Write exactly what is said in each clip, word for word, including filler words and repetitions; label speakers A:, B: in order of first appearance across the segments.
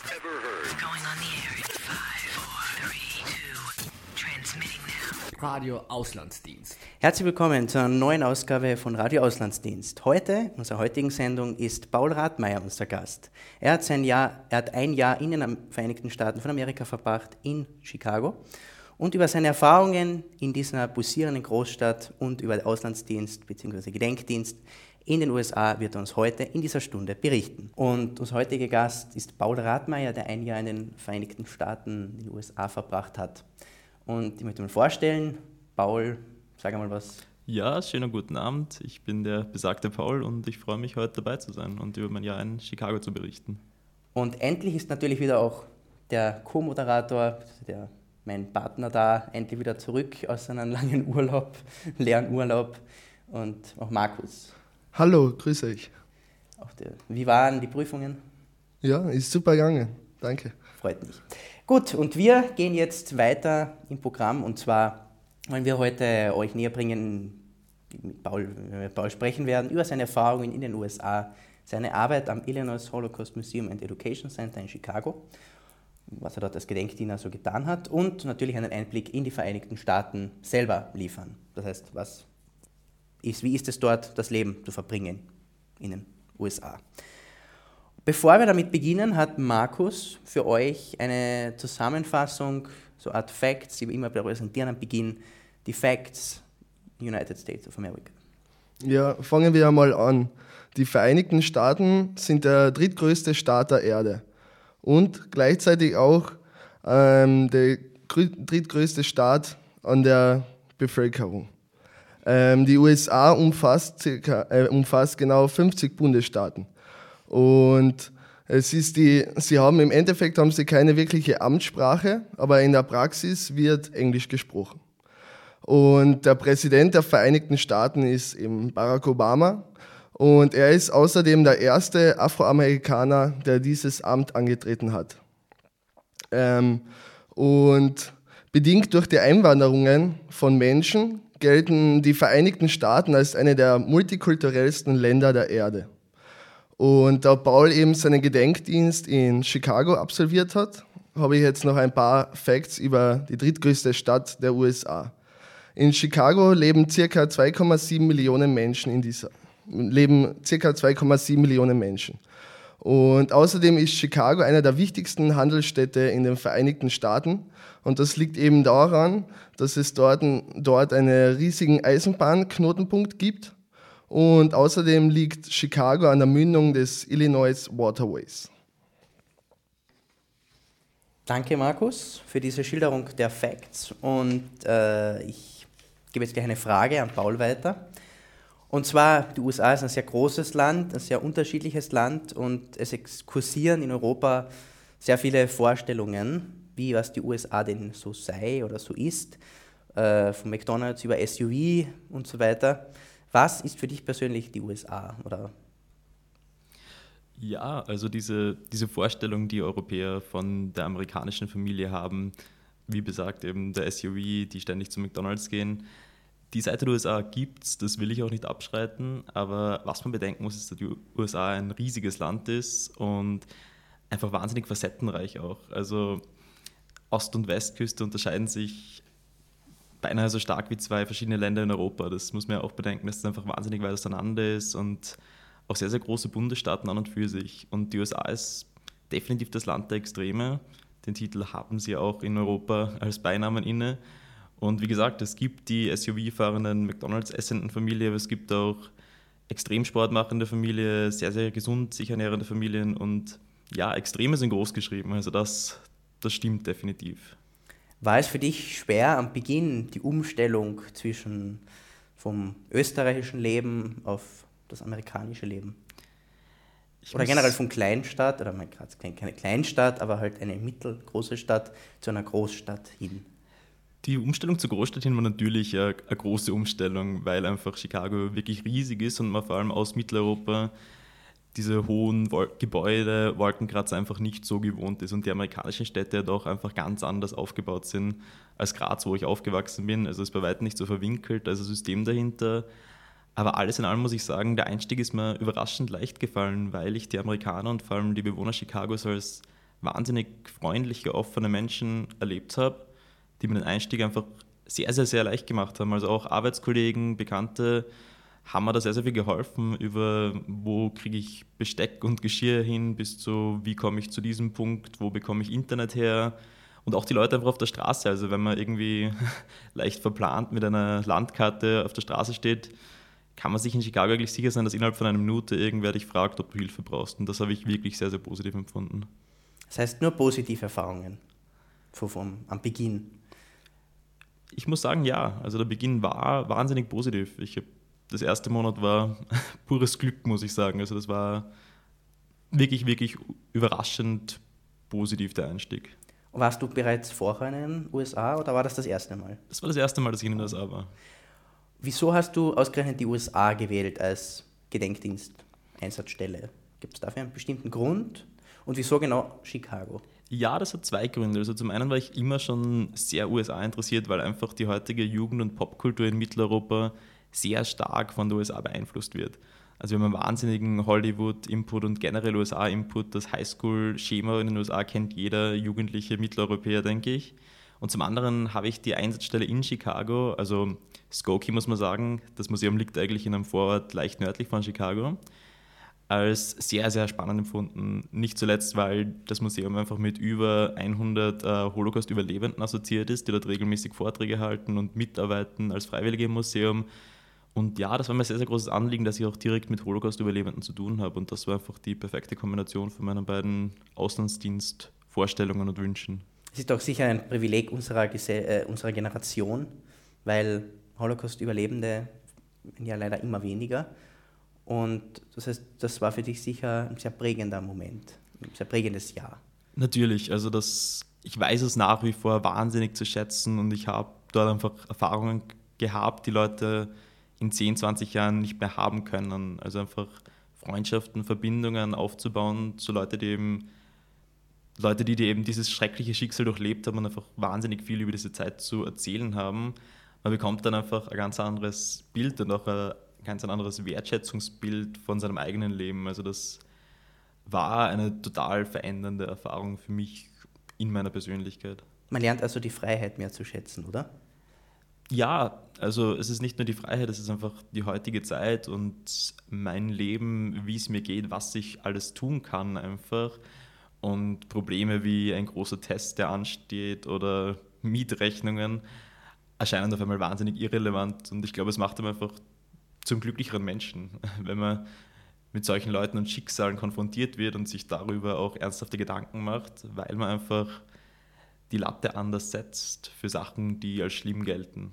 A: ever heard. Going on the air in five, four, three, two, transmitting now.
B: Radio Auslandsdienst.
C: Herzlich willkommen zu einer neuen Ausgabe von Radio Auslandsdienst. Heute, in unserer heutigen Sendung, ist Paul Rathmeier unser Gast. Er hat, sein Jahr, er hat ein Jahr in den Vereinigten Staaten von Amerika verbracht, in Chicago. Und über seine Erfahrungen in dieser pulsierenden Großstadt und über den Auslandsdienst bzw. Gedenkdienst in den U S A wird er uns heute in dieser Stunde berichten. Und unser heutiger Gast ist Paul Rathmeier, der ein Jahr in den Vereinigten Staaten, in den U S A, verbracht hat. Und ich möchte mal vorstellen, Paul, sag einmal was.
D: Ja, schönen guten Abend. Ich bin der besagte Paul und ich freue mich, heute dabei zu sein und über mein Jahr in Chicago zu berichten.
C: Und endlich ist natürlich wieder auch der Co-Moderator, der mein Partner da, endlich wieder zurück aus seinem langen Urlaub, leeren Urlaub, und auch Markus.
E: Hallo, grüße euch.
C: Auch der, wie waren die Prüfungen?
E: Ja, ist super gegangen. Danke.
C: Freut mich. Gut, und wir gehen jetzt weiter im Programm, und zwar wollen wir heute euch näher bringen, mit Paul, mit Paul sprechen werden, über seine Erfahrungen in den U S A, seine Arbeit am Illinois Holocaust Museum and Education Center in Chicago, was er dort als Gedenkdiener so getan hat, und natürlich einen Einblick in die Vereinigten Staaten selber liefern. Das heißt, was ist, wie ist es dort, das Leben zu verbringen in den U S A. Bevor wir damit beginnen, hat Markus für euch eine Zusammenfassung, so eine Art Facts, die wir immer präsentieren am Beginn, die Facts United States of America.
E: Ja, fangen wir einmal an. Die Vereinigten Staaten sind der drittgrößte Staat der Erde und gleichzeitig auch ähm, der drittgrößte Staat an der Bevölkerung. Ähm, die U S A umfasst, circa, äh, umfasst genau fünfzig Bundesstaaten. Und es ist die, sie haben im Endeffekt haben sie keine wirkliche Amtssprache, aber in der Praxis wird Englisch gesprochen. Und der Präsident der Vereinigten Staaten ist eben Barack Obama. Und er ist außerdem der erste Afroamerikaner, der dieses Amt angetreten hat. Ähm, und bedingt durch die Einwanderungen von Menschen gelten die Vereinigten Staaten als eine der multikulturellsten Länder der Erde. Und da Paul eben seinen Gedenkdienst in Chicago absolviert hat, habe ich jetzt noch ein paar Facts über die drittgrößte Stadt der U S A. In Chicago leben ca. zwei Komma sieben Millionen Menschen in dieser leben ca. zwei Komma sieben Millionen Menschen. Und außerdem ist Chicago einer der wichtigsten Handelsstädte in den Vereinigten Staaten. Und das liegt eben daran, dass es dort, dort einen riesigen Eisenbahnknotenpunkt gibt. Und außerdem liegt Chicago an der Mündung des Illinois Waterways.
C: Danke, Markus, für diese Schilderung der Facts. Und äh, ich gebe jetzt gleich eine Frage an Paul weiter. Und zwar, die U S A ist ein sehr großes Land, ein sehr unterschiedliches Land, und es kursieren in Europa sehr viele Vorstellungen, wie was die U S A denn so sei oder so ist, äh, von McDonald's über S U V und so weiter. Was ist für dich persönlich die U S A? Oder?
D: Ja, also diese, diese Vorstellung, die Europäer von der amerikanischen Familie haben, wie besagt eben der S U V, die ständig zu McDonald's gehen. Die Seite der U S A gibt's, das will ich auch nicht abschreiten, aber was man bedenken muss, ist, dass die U S A ein riesiges Land ist und einfach wahnsinnig facettenreich auch. Also Ost- und Westküste unterscheiden sich beinahe so stark wie zwei verschiedene Länder in Europa. Das muss man ja auch bedenken, dass es einfach wahnsinnig weit auseinander ist und auch sehr, sehr große Bundesstaaten an und für sich. Und die U S A ist definitiv das Land der Extreme. Den Titel haben sie auch in Europa als Beinamen inne. Und wie gesagt, es gibt die S U V-fahrenden, McDonald's-essenden Familie, aber es gibt auch Extremsport machende Familie, sehr, sehr gesund sich ernährende Familien, und ja, Extreme sind groß geschrieben, also das, das stimmt definitiv.
C: War es für dich schwer am Beginn, die Umstellung zwischen vom österreichischen Leben auf das amerikanische Leben?
D: Ich
C: Oder generell von Kleinstadt, oder man kann keine Kleinstadt, aber halt eine mittelgroße Stadt zu einer Großstadt hin?
D: Die Umstellung zur Großstadt hin war natürlich eine, eine große Umstellung, weil einfach Chicago wirklich riesig ist und man vor allem aus Mitteleuropa diese hohen Wol- Gebäude, Wolkenkratzer einfach nicht so gewohnt ist und die amerikanischen Städte doch einfach ganz anders aufgebaut sind als Graz, wo ich aufgewachsen bin. Also es ist bei weitem nicht so verwinkelt, also System dahinter. Aber alles in allem muss ich sagen, der Einstieg ist mir überraschend leicht gefallen, weil ich die Amerikaner und vor allem die Bewohner Chicagos als wahnsinnig freundliche, offene Menschen erlebt habe, die mir den Einstieg einfach sehr, sehr, sehr leicht gemacht haben. Also auch Arbeitskollegen, Bekannte haben mir da sehr, sehr viel geholfen, über wo kriege ich Besteck und Geschirr hin, bis zu wie komme ich zu diesem Punkt, wo bekomme ich Internet her. Und auch die Leute einfach auf der Straße, also wenn man irgendwie leicht verplant mit einer Landkarte auf der Straße steht, kann man sich in Chicago eigentlich sicher sein, dass innerhalb von einer Minute irgendwer dich fragt, ob du Hilfe brauchst. Und das habe ich wirklich sehr, sehr positiv empfunden.
C: Das heißt nur positive Erfahrungen vom, vom, am Beginn.
D: Ich muss sagen, ja. Also der Beginn war wahnsinnig positiv. Ich hab, das erste Monat war pures Glück, muss ich sagen. Also das war wirklich, wirklich überraschend positiv, der Einstieg.
C: Warst du bereits vorher in den U S A oder war das das erste Mal?
D: Das war das erste Mal, dass ich in den U S A war.
C: Wieso hast du ausgerechnet die U S A gewählt als Gedenkdiensteinsatzstelle? Gibt es dafür einen bestimmten Grund? Und wieso genau Chicago?
D: Ja, das hat zwei Gründe. Also zum einen war ich immer schon sehr U S A interessiert, weil einfach die heutige Jugend- und Popkultur in Mitteleuropa sehr stark von der U S A beeinflusst wird. Also wir haben einen wahnsinnigen Hollywood-Input und generell U S A-Input. Das Highschool-Schema in den U S A kennt jeder jugendliche Mitteleuropäer, denke ich. Und zum anderen habe ich die Einsatzstelle in Chicago, also Skokie muss man sagen, das Museum liegt eigentlich in einem Vorort leicht nördlich von Chicago, als sehr, sehr spannend empfunden. Nicht zuletzt, weil das Museum einfach mit über hundert äh, Holocaust-Überlebenden assoziiert ist, die dort regelmäßig Vorträge halten und mitarbeiten als Freiwillige im Museum. Und ja, das war mir ein sehr, sehr großes Anliegen, dass ich auch direkt mit Holocaust-Überlebenden zu tun habe. Und das war einfach die perfekte Kombination von meinen beiden Auslandsdienstvorstellungen und Wünschen.
C: Es ist doch sicher ein Privileg unserer, Gese- äh, unserer Generation, weil Holocaust-Überlebende werden ja leider immer weniger. Und das heißt, das war für dich sicher ein sehr prägender Moment, ein sehr prägendes Jahr.
D: Natürlich, also das, ich weiß es nach wie vor wahnsinnig zu schätzen und ich habe dort einfach Erfahrungen gehabt, die Leute in zehn, zwanzig Jahren nicht mehr haben können. Also einfach Freundschaften, Verbindungen aufzubauen zu Leuten, die eben Leute, die, die eben dieses schreckliche Schicksal durchlebt haben und einfach wahnsinnig viel über diese Zeit zu erzählen haben. Man bekommt dann einfach ein ganz anderes Bild und auch ein ganz anderes Wertschätzungsbild von seinem eigenen Leben. Also das war eine total verändernde Erfahrung für mich in meiner Persönlichkeit.
C: Man lernt also die Freiheit mehr zu schätzen, oder?
D: Ja, also es ist nicht nur die Freiheit, es ist einfach die heutige Zeit und mein Leben, wie es mir geht, was ich alles tun kann einfach. Und Probleme wie ein großer Test, der ansteht oder Mietrechnungen erscheinen auf einmal wahnsinnig irrelevant. Und ich glaube, es macht einem einfach zum glücklicheren Menschen, wenn man mit solchen Leuten und Schicksalen konfrontiert wird und sich darüber auch ernsthafte Gedanken macht, weil man einfach die Latte anders setzt für Sachen, die als schlimm gelten.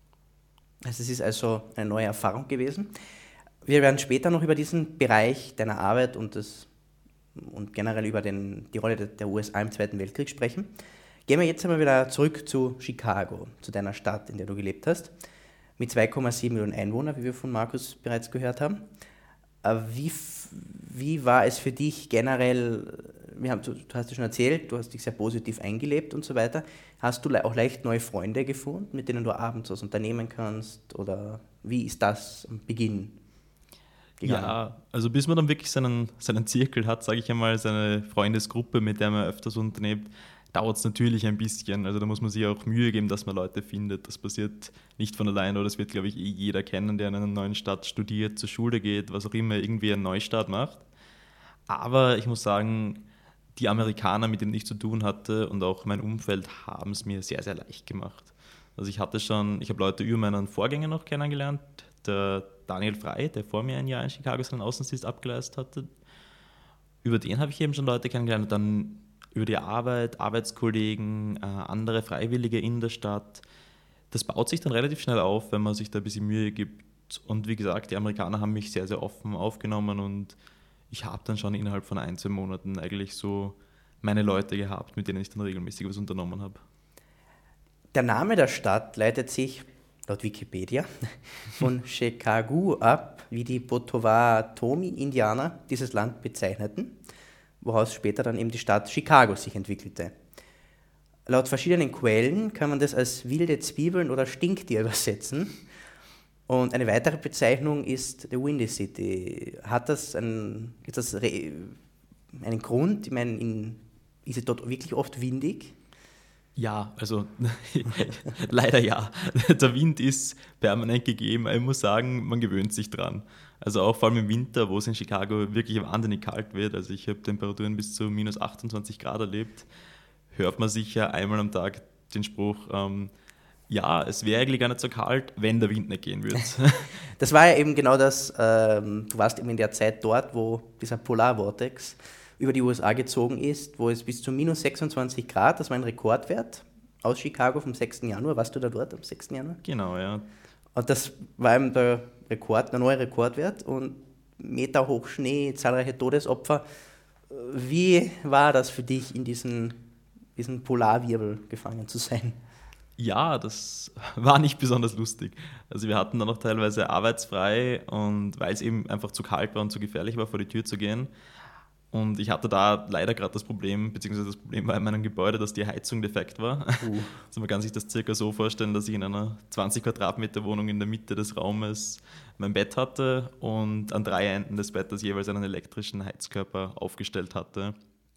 C: Also es ist also eine neue Erfahrung gewesen. Wir werden später noch über diesen Bereich deiner Arbeit und, das, und generell über den, die Rolle der U S A im Zweiten Weltkrieg sprechen. Gehen wir jetzt einmal wieder zurück zu Chicago, zu deiner Stadt, in der du gelebt hast, mit zwei Komma sieben Millionen Einwohnern, wie wir von Markus bereits gehört haben. Wie, wie war es für dich generell, wir haben, du, du hast es schon erzählt, du hast dich sehr positiv eingelebt und so weiter. Hast du auch leicht neue Freunde gefunden, mit denen du abends was unternehmen kannst? Oder wie ist das am Beginn gegangen?
D: Ja, also bis man dann wirklich seinen, seinen Zirkel hat, sage ich einmal, seine Freundesgruppe, mit der man öfters unternimmt, dauert es natürlich ein bisschen. Also da muss man sich auch Mühe geben, dass man Leute findet. Das passiert nicht von alleine, oder das wird, glaube ich, eh jeder kennen, der in einer neuen Stadt studiert, zur Schule geht, was auch immer, irgendwie einen Neustart macht. Aber ich muss sagen, die Amerikaner, mit denen ich zu tun hatte und auch mein Umfeld, haben es mir sehr, sehr leicht gemacht. Also ich hatte schon, ich habe Leute über meinen Vorgänger noch kennengelernt, der Daniel Frey, der vor mir ein Jahr in Chicago seinen Außendienst abgeleistet hatte. Über den habe ich eben schon Leute kennengelernt und dann über die Arbeit, Arbeitskollegen, äh, andere Freiwillige in der Stadt. Das baut sich dann relativ schnell auf, wenn man sich da ein bisschen Mühe gibt. Und wie gesagt, die Amerikaner haben mich sehr, sehr offen aufgenommen und ich habe dann schon innerhalb von ein, zwei Monaten eigentlich so meine Leute gehabt, mit denen ich dann regelmäßig was unternommen habe.
C: Der Name der Stadt leitet sich, laut Wikipedia, von Chicago ab, wie die Potawatomi-Indianer dieses Land bezeichneten, woraus später dann eben die Stadt Chicago sich entwickelte. Laut verschiedenen Quellen kann man das als wilde Zwiebeln oder Stinktier übersetzen. Und eine weitere Bezeichnung ist the Windy City. Hat das, ein, ist das re, einen Grund? Ich meine, in ist es dort wirklich oft windig?
D: Ja, also leider ja. Der Wind ist permanent gegeben. Ich muss sagen, man gewöhnt sich dran. Also auch vor allem im Winter, wo es in Chicago wirklich wahnsinnig kalt wird. Also ich habe Temperaturen bis zu minus achtundzwanzig Grad erlebt. Hört man sicher einmal am Tag den Spruch, ähm, ja, es wäre eigentlich gar nicht so kalt, wenn der Wind nicht gehen würde.
C: Das war ja eben genau das, ähm, du warst eben in der Zeit dort, wo dieser Polarvortex über die U S A gezogen ist, wo es bis zu minus sechsundzwanzig Grad, das war ein Rekordwert aus Chicago vom sechsten Januar. Warst du da dort am sechsten Januar?
D: Genau, ja.
C: Und das war eben der Rekord, der neue Rekordwert und Meter hoch Schnee, zahlreiche Todesopfer. Wie war das für dich, in diesen, diesen Polarwirbel gefangen zu sein?
D: Ja, das war nicht besonders lustig. Also wir hatten dann noch teilweise arbeitsfrei und weil es eben einfach zu kalt war und zu gefährlich war, vor die Tür zu gehen. Und ich hatte da leider gerade das Problem, beziehungsweise das Problem war in meinem Gebäude, dass die Heizung defekt war. Uh. Also man kann sich das circa so vorstellen, dass ich in einer zwanzig Quadratmeter Wohnung in der Mitte des Raumes mein Bett hatte und an drei Enden des Bettes jeweils einen elektrischen Heizkörper aufgestellt hatte.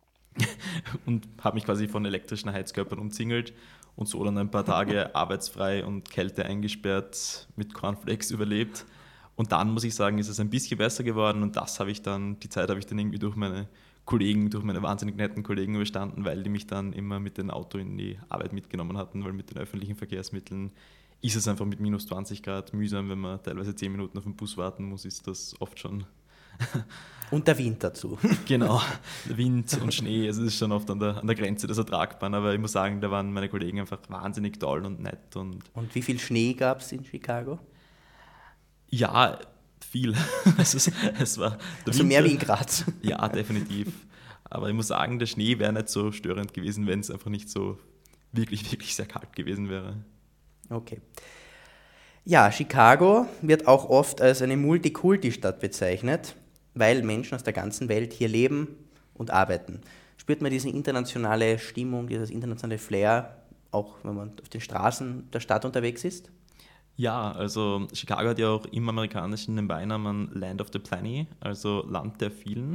D: Und habe mich quasi von elektrischen Heizkörpern umzingelt und so dann ein paar Tage arbeitsfrei und Kälte eingesperrt mit Cornflakes überlebt. Und dann, muss ich sagen, ist es ein bisschen besser geworden und das habe ich dann, die Zeit habe ich dann irgendwie durch meine Kollegen, durch meine wahnsinnig netten Kollegen überstanden, weil die mich dann immer mit dem Auto in die Arbeit mitgenommen hatten, weil mit den öffentlichen Verkehrsmitteln ist es einfach mit minus zwanzig Grad mühsam, wenn man teilweise zehn Minuten auf den Bus warten muss, ist das oft schon...
C: Und der Wind dazu.
D: Genau, der Wind und Schnee, also es ist schon oft an der, an der Grenze des Ertragbaren, aber ich muss sagen, da waren meine Kollegen einfach wahnsinnig toll und nett. Und,
C: und wie viel Schnee gab es in Chicago?
D: Ja, viel. es, ist, es war der
C: also
D: Winter,
C: mehr wie in Graz.
D: Ja, definitiv. Aber ich muss sagen, der Schnee wäre nicht so störend gewesen, wenn es einfach nicht so wirklich, wirklich sehr kalt gewesen wäre.
C: Okay. Ja, Chicago wird auch oft als eine Multikulti-Stadt bezeichnet, weil Menschen aus der ganzen Welt hier leben und arbeiten. Spürt man diese internationale Stimmung, dieses internationale Flair, auch wenn man auf den Straßen der Stadt unterwegs ist?
D: Ja, also Chicago hat ja auch im Amerikanischen den Beinamen Land of the Plenty, also Land der Vielen.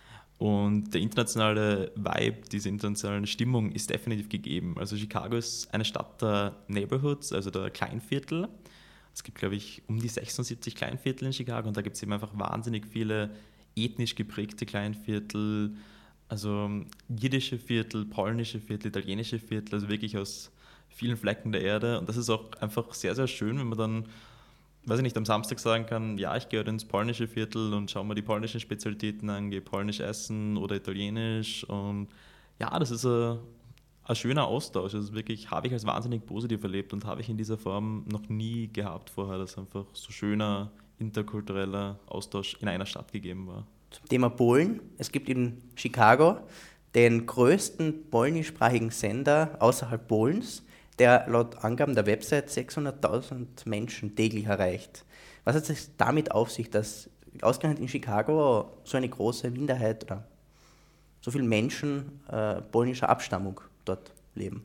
D: Und der internationale Vibe, diese internationale Stimmung ist definitiv gegeben. Also Chicago ist eine Stadt der Neighborhoods, also der Kleinviertel. Es gibt, glaube ich, um die sechsundsiebzig Kleinviertel in Chicago und da gibt es eben einfach wahnsinnig viele ethnisch geprägte Kleinviertel, also jiddische Viertel, polnische Viertel, italienische Viertel, also wirklich aus vielen Flecken der Erde. Und das ist auch einfach sehr, sehr schön, wenn man dann, weiß ich nicht, am Samstag sagen kann, ja, ich gehe heute ins polnische Viertel und schaue mir die polnischen Spezialitäten an, gehe polnisch essen oder italienisch. Und ja, das ist ein, ein schöner Austausch. Also wirklich habe ich als wahnsinnig positiv erlebt und habe ich in dieser Form noch nie gehabt vorher, dass einfach so schöner interkultureller Austausch in einer Stadt gegeben war.
C: Zum Thema Polen. Es gibt in Chicago den größten polnischsprachigen Sender außerhalb Polens, der laut Angaben der Website sechshunderttausend Menschen täglich erreicht. Was hat es damit auf sich, dass ausgerechnet in Chicago so eine große Minderheit oder so viele Menschen äh, polnischer Abstammung dort leben?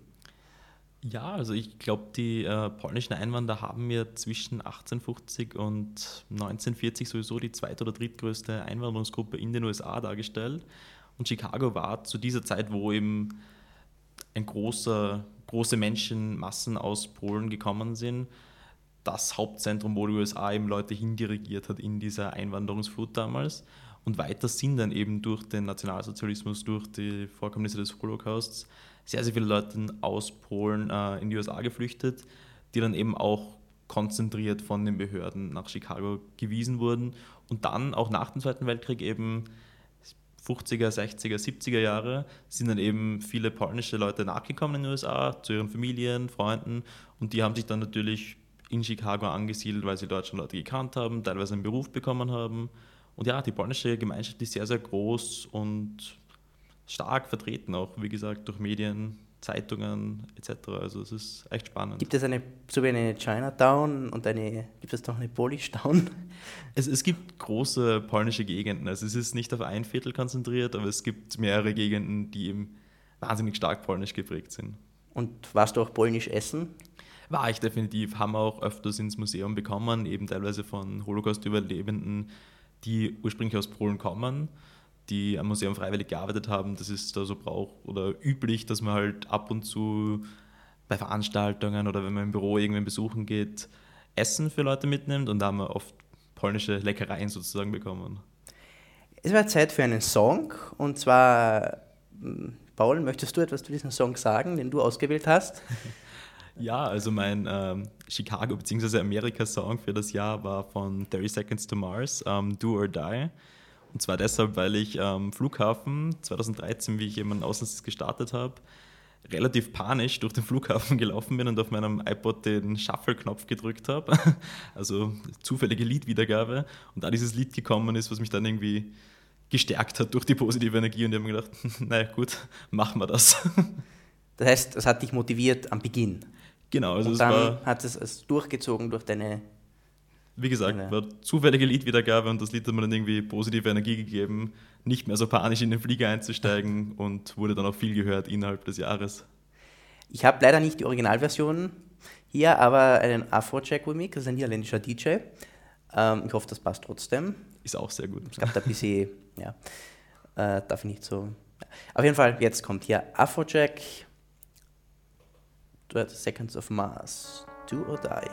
D: Ja, also ich glaube, die äh, polnischen Einwanderer haben ja zwischen achtzehnhundertfünfzig und neunzehnhundertvierzig sowieso die zweit- oder drittgrößte Einwanderungsgruppe in den U S A dargestellt. Und Chicago war zu dieser Zeit, wo eben ein großer, große Menschenmassen aus Polen gekommen sind, das Hauptzentrum, wo die U S A eben Leute hindirigiert hat in dieser Einwanderungsflut damals. Und weiter sind dann eben durch den Nationalsozialismus, durch die Vorkommnisse des Holocausts sehr, sehr viele Leute aus Polen äh, in die U S A geflüchtet, die dann eben auch konzentriert von den Behörden nach Chicago gewiesen wurden. Und dann auch nach dem Zweiten Weltkrieg eben fünfziger, sechziger, siebziger Jahre sind dann eben viele polnische Leute nachgekommen in den U S A zu ihren Familien, Freunden und die haben sich dann natürlich in Chicago angesiedelt, weil sie dort schon Leute gekannt haben, teilweise einen Beruf bekommen haben. Und ja, die polnische Gemeinschaft ist sehr, sehr groß und stark vertreten auch, wie gesagt, durch Medien, Zeitungen et cetera. Also es ist echt spannend.
C: Gibt es eine, so wie eine Chinatown und eine, gibt es doch eine Polish Town?
D: Es, es gibt große polnische Gegenden. Also es ist nicht auf ein Viertel konzentriert, aber es gibt mehrere Gegenden, die eben wahnsinnig stark polnisch geprägt sind.
C: Und warst du auch polnisch essen?
D: War ich definitiv. Haben wir auch öfters ins Museum bekommen, eben teilweise von Holocaust-Überlebenden, die ursprünglich aus Polen kommen. die am Museum freiwillig gearbeitet haben. Das ist da so Brauch oder üblich, dass man halt ab und zu bei Veranstaltungen oder wenn man im Büro irgendwen besuchen geht, Essen für Leute mitnimmt und da haben wir oft polnische Leckereien sozusagen bekommen.
C: Es war Zeit für einen Song und zwar, Paul, möchtest du etwas zu diesem Song sagen, den du ausgewählt hast?
D: Ja, also mein ähm, Chicago- bzw. Amerika-Song für das Jahr war von thirty Seconds to Mars, ähm, Do or Die. Und zwar deshalb, weil ich am ähm, Flughafen zwanzig dreizehn, wie ich eben einen Außendienst gestartet habe, relativ panisch durch den Flughafen gelaufen bin und auf meinem iPod den Shuffle-Knopf gedrückt habe, also zufällige Liedwiedergabe. Und da dieses Lied gekommen ist, was mich dann irgendwie gestärkt hat durch die positive Energie und ich habe mir gedacht, naja gut, machen wir das.
C: Das heißt, es hat dich motiviert am Beginn.
D: Genau, also
C: und
D: es
C: dann
D: war,
C: hat es, es durchgezogen durch deine...
D: wie gesagt,
C: deine
D: war zufällige Liedwiedergabe und das Lied hat mir dann irgendwie positive Energie gegeben, nicht mehr so panisch in den Flieger einzusteigen und wurde dann auch viel gehört innerhalb des Jahres.
C: Ich habe leider nicht die Originalversion hier, aber einen Afrojack-Remix, das ist ein niederländischer D J. Ähm, ich hoffe, das passt trotzdem.
D: Ist auch sehr gut.
C: Es gab da ein bisschen, ja, äh, darf ich nicht so... Auf jeden Fall, jetzt kommt hier Afrojack, thirty Seconds of Mars, Do or Die.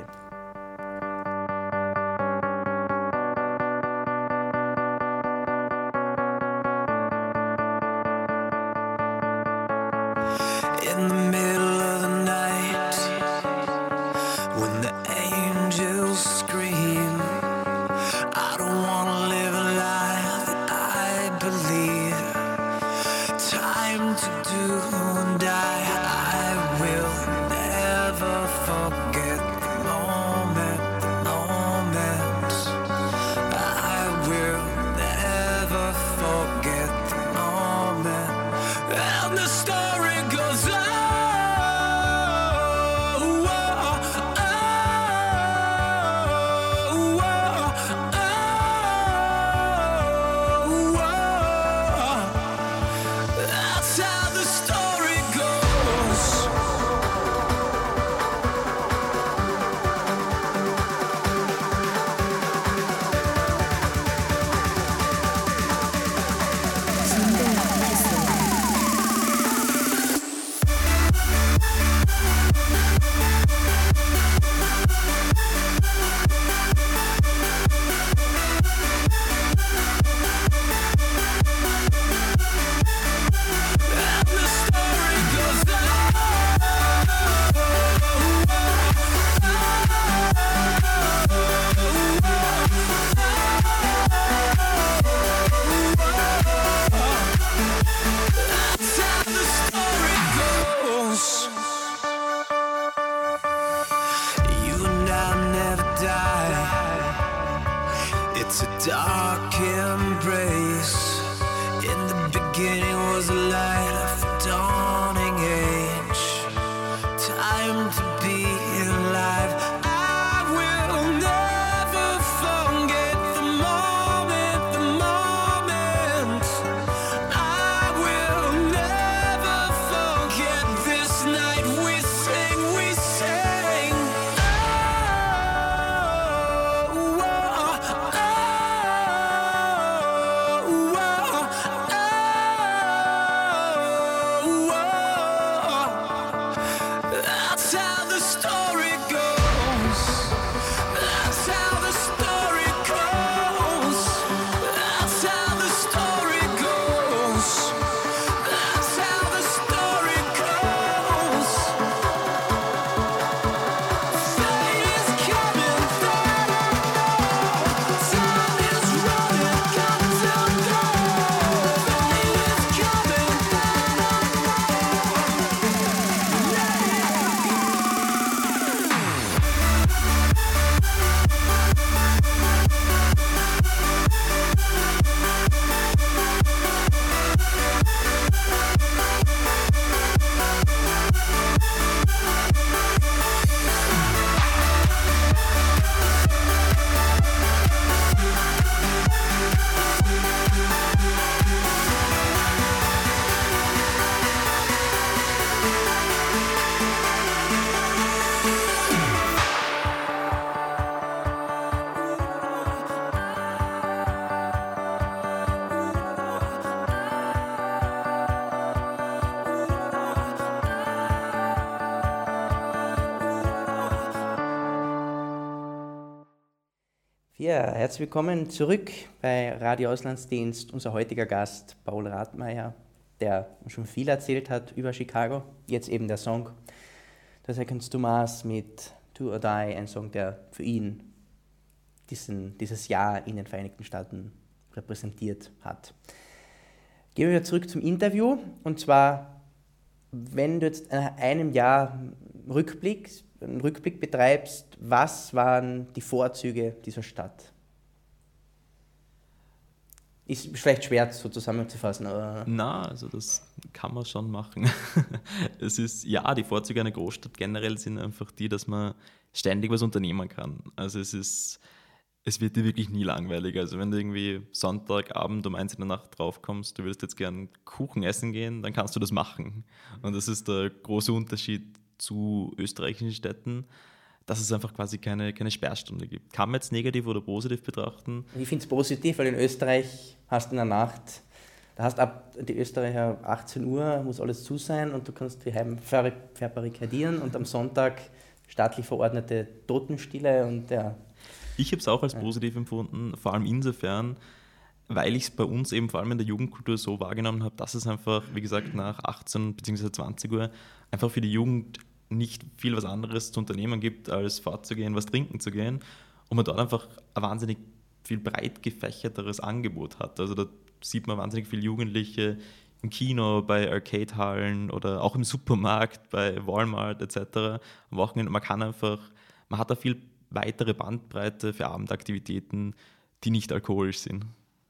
A: In the middle of the night, when the angels scream, I don't wanna live a life that I believe. Time to do and die. I will never forget the moment, the moment. I will never forget the moment. And the story goes on. That's how the story goes.
C: Ja, herzlich willkommen zurück bei Radio Auslandsdienst. Unser heutiger Gast, Paul Rathmeier, der schon viel erzählt hat über Chicago. Jetzt eben der Song The Seconds to Mars mit Do or Die, ein Song, der für ihn diesen, dieses Jahr in den Vereinigten Staaten repräsentiert hat. Gehen wir zurück zum Interview. Und zwar, wenn du jetzt nach einem Jahr Rückblick, einen Rückblick betreibst, was waren die Vorzüge dieser Stadt? Ist vielleicht schwer so zusammenzufassen, aber...
D: Na, also das kann man schon machen. Es ist, ja, die Vorzüge einer Großstadt generell sind einfach die, dass man ständig was unternehmen kann. Also es ist, es wird dir wirklich nie langweilig. Also wenn du irgendwie Sonntagabend um eins in der Nacht draufkommst, du würdest jetzt gern Kuchen essen gehen, dann kannst du das machen. Und das ist der große Unterschied zu österreichischen Städten, dass es einfach quasi keine, keine Sperrstunde gibt. Kann man jetzt negativ oder positiv betrachten?
C: Ich finde es positiv, weil in Österreich hast du in der Nacht, da hast ab die Österreicher achtzehn Uhr, muss alles zu sein und du kannst die Heim ver- verbarrikadieren und am Sonntag staatlich verordnete Totenstille und ja.
D: Ich habe es auch als positiv empfunden, vor allem insofern, weil ich es bei uns eben vor allem in der Jugendkultur so wahrgenommen habe, dass es einfach, wie gesagt, nach achtzehn bzw. zwanzig Uhr einfach für die Jugend nicht viel was anderes zu unternehmen gibt, als fortzugehen, was trinken zu gehen und man dort einfach ein wahnsinnig viel breit gefächerteres Angebot hat. Also da sieht man wahnsinnig viele Jugendliche im Kino, bei Arcade-Hallen oder auch im Supermarkt, bei Walmart et cetera am Wochenende. Man kann einfach, man hat da viel weitere Bandbreite für Abendaktivitäten, die nicht alkoholisch sind.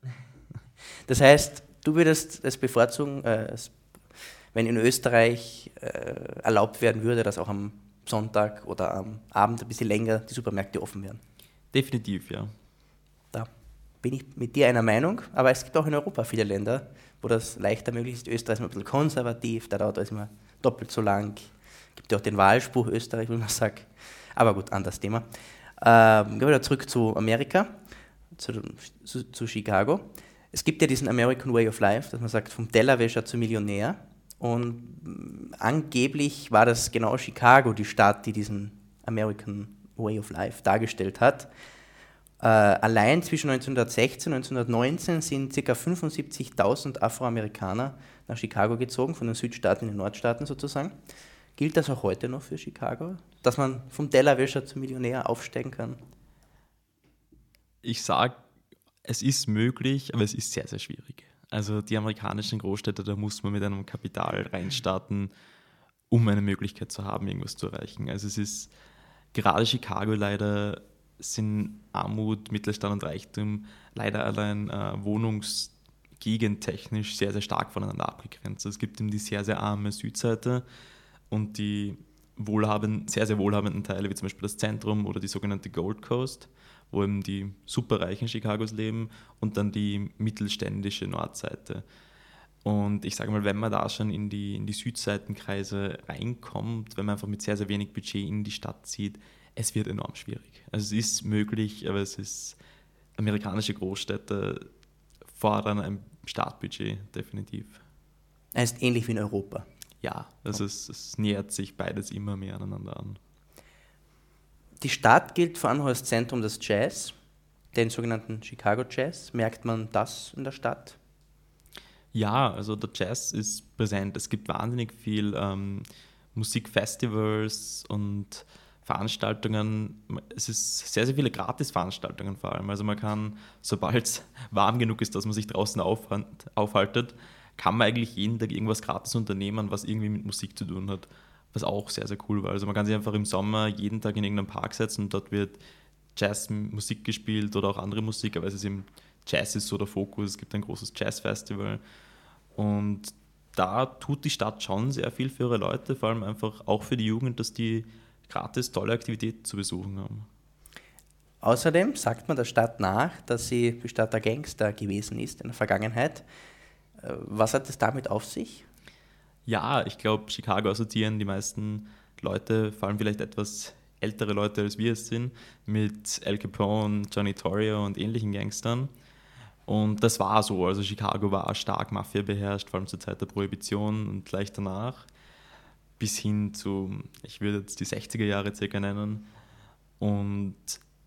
C: Das heißt, du würdest es bevorzugen, äh, wenn in Österreich äh, erlaubt werden würde, dass auch am Sonntag oder am Abend ein bisschen länger die Supermärkte offen wären.
D: Definitiv, ja.
C: Da bin ich mit dir einer Meinung, aber es gibt auch in Europa viele Länder, wo das leichter möglich ist. Österreich ist immer ein bisschen konservativ, da dauert es immer doppelt so lang. Es gibt ja auch den Wahlspruch Österreich, wie man sagt. Aber gut, anderes Thema. Ähm, gehen wir wieder zurück zu Amerika, zu, zu, zu Chicago. Es gibt ja diesen American Way of Life, dass man sagt, vom Tellerwäscher zum Millionär. Und angeblich war das genau Chicago, die Stadt, die diesen American Way of Life dargestellt hat. Äh, allein zwischen neunzehnhundertsechzehn und neunzehnhundertneunzehn sind ca. fünfundsiebzigtausend Afroamerikaner nach Chicago gezogen, von den Südstaaten in den Nordstaaten sozusagen. Gilt das auch heute noch für Chicago, dass man vom Tellerwäscher zum Millionär aufsteigen kann?
D: Ich sage, es ist möglich, aber es ist sehr, sehr schwierig. Also die amerikanischen Großstädte, da muss man mit einem Kapital reinstarten, um eine Möglichkeit zu haben, irgendwas zu erreichen. Also es ist, gerade Chicago leider sind Armut, Mittelstand und Reichtum leider allein äh, wohnungsgegendtechnisch sehr, sehr stark voneinander abgegrenzt. Es gibt eben die sehr, sehr arme Südseite und die wohlhabenden, sehr, sehr wohlhabenden Teile, wie zum Beispiel das Zentrum oder die sogenannte Gold Coast, wo eben die superreichen Chicagos leben und dann die mittelständische Nordseite. Und ich sage mal, wenn man da schon in die, in die Südseitenkreise reinkommt, wenn man einfach mit sehr, sehr wenig Budget in die Stadt zieht, es wird enorm schwierig. Also es ist möglich, aber es ist, amerikanische Großstädte fordern ein Startbudget, definitiv.
C: Es ist ähnlich wie in Europa.
D: Ja, also es, es nähert sich beides immer mehr aneinander an.
C: Die Stadt gilt vor allem als Zentrum des Jazz, den sogenannten Chicago Jazz. Merkt man das in der Stadt?
D: Ja, also der Jazz ist präsent. Es gibt wahnsinnig viel ähm, Musikfestivals und Veranstaltungen. Es ist sehr, sehr viele Gratisveranstaltungen vor allem. Also man kann, sobald es warm genug ist, dass man sich draußen aufhaltet, kann man eigentlich jeden Tag irgendwas gratis unternehmen, was irgendwie mit Musik zu tun hat. Was auch sehr, sehr cool war. Also man kann sich einfach im Sommer jeden Tag in irgendeinen Park setzen und dort wird Jazzmusik gespielt oder auch andere Musik, aber es ist eben, Jazz ist so der Fokus, es gibt ein großes Jazzfestival und da tut die Stadt schon sehr viel für ihre Leute, vor allem einfach auch für die Jugend, dass die gratis tolle Aktivitäten zu besuchen haben.
C: Außerdem sagt man der Stadt nach, dass sie die Stadt der Gangster gewesen ist in der Vergangenheit. Was hat es damit auf sich?
D: Ja, ich glaube, Chicago assoziieren die meisten Leute, vor allem vielleicht etwas ältere Leute als wir es sind, mit Al Capone, Johnny Torrio und ähnlichen Gangstern. Und das war so, also Chicago war stark Mafia beherrscht, vor allem zur Zeit der Prohibition und gleich danach, bis hin zu, ich würde jetzt die sechziger Jahre circa nennen. Und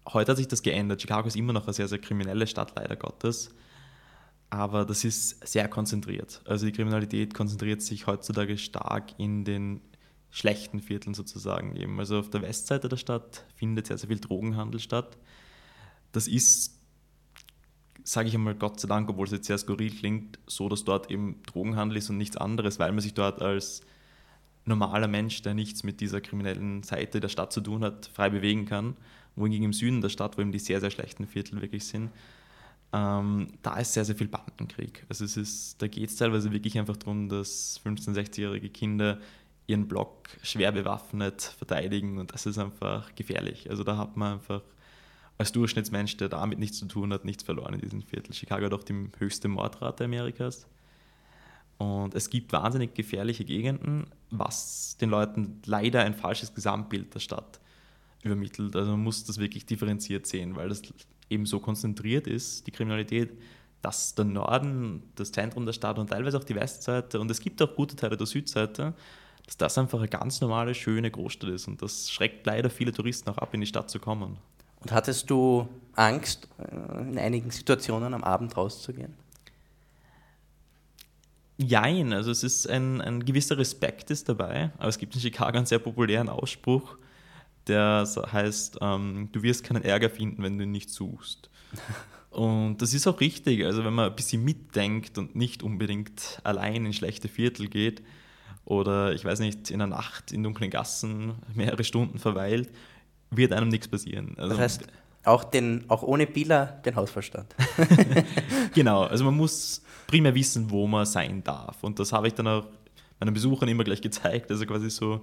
D: Heute hat sich das geändert. Chicago ist immer noch eine sehr, sehr kriminelle Stadt, leider Gottes. Aber das ist sehr konzentriert. Also die Kriminalität konzentriert sich heutzutage stark in den schlechten Vierteln sozusagen eben. Also auf der Westseite der Stadt findet sehr, sehr viel Drogenhandel statt. Das ist, sage ich einmal, Gott sei Dank, obwohl es jetzt sehr skurril klingt, so, dass dort eben Drogenhandel ist und nichts anderes, weil man sich dort als normaler Mensch, der nichts mit dieser kriminellen Seite der Stadt zu tun hat, frei bewegen kann. Wohingegen im Süden der Stadt, wo eben die sehr, sehr schlechten Viertel wirklich sind, ähm, da ist sehr, sehr viel Bandenkrieg. Also es ist, da geht es teilweise wirklich einfach darum, dass fünfzehn-, sechzehnjährige Kinder ihren Block schwer bewaffnet verteidigen und das ist einfach gefährlich. Also da hat man einfach als Durchschnittsmensch, der damit nichts zu tun hat, nichts verloren in diesem Viertel. Chicago hat auch die höchste Mordrate Amerikas. Und es gibt wahnsinnig gefährliche Gegenden, was den Leuten leider ein falsches Gesamtbild der Stadt übermittelt. Also man muss das wirklich differenziert sehen, weil das eben so konzentriert ist, die Kriminalität, dass der Norden, das Zentrum der Stadt und teilweise auch die Westseite und es gibt auch gute Teile der Südseite, dass das einfach eine ganz normale, schöne Großstadt ist. Und das schreckt leider viele Touristen auch ab, in die Stadt zu kommen.
C: Und hattest du Angst, in einigen Situationen am Abend rauszugehen?
D: Jein, also es ist ein, ein gewisser Respekt ist dabei, aber es gibt in Chicago einen sehr populären Ausspruch, der heißt, ähm, du wirst keinen Ärger finden, wenn du ihn nicht suchst. Und das ist auch richtig, also wenn man ein bisschen mitdenkt und nicht unbedingt allein in schlechte Viertel geht oder, ich weiß nicht, in der Nacht in dunklen Gassen mehrere Stunden verweilt, wird einem nichts passieren. Also,
C: das heißt, auch, den, auch ohne Bieler den Hausverstand.
D: Genau, also man muss primär wissen, wo man sein darf. Und das habe ich dann auch meinen Besuchern immer gleich gezeigt. Also quasi so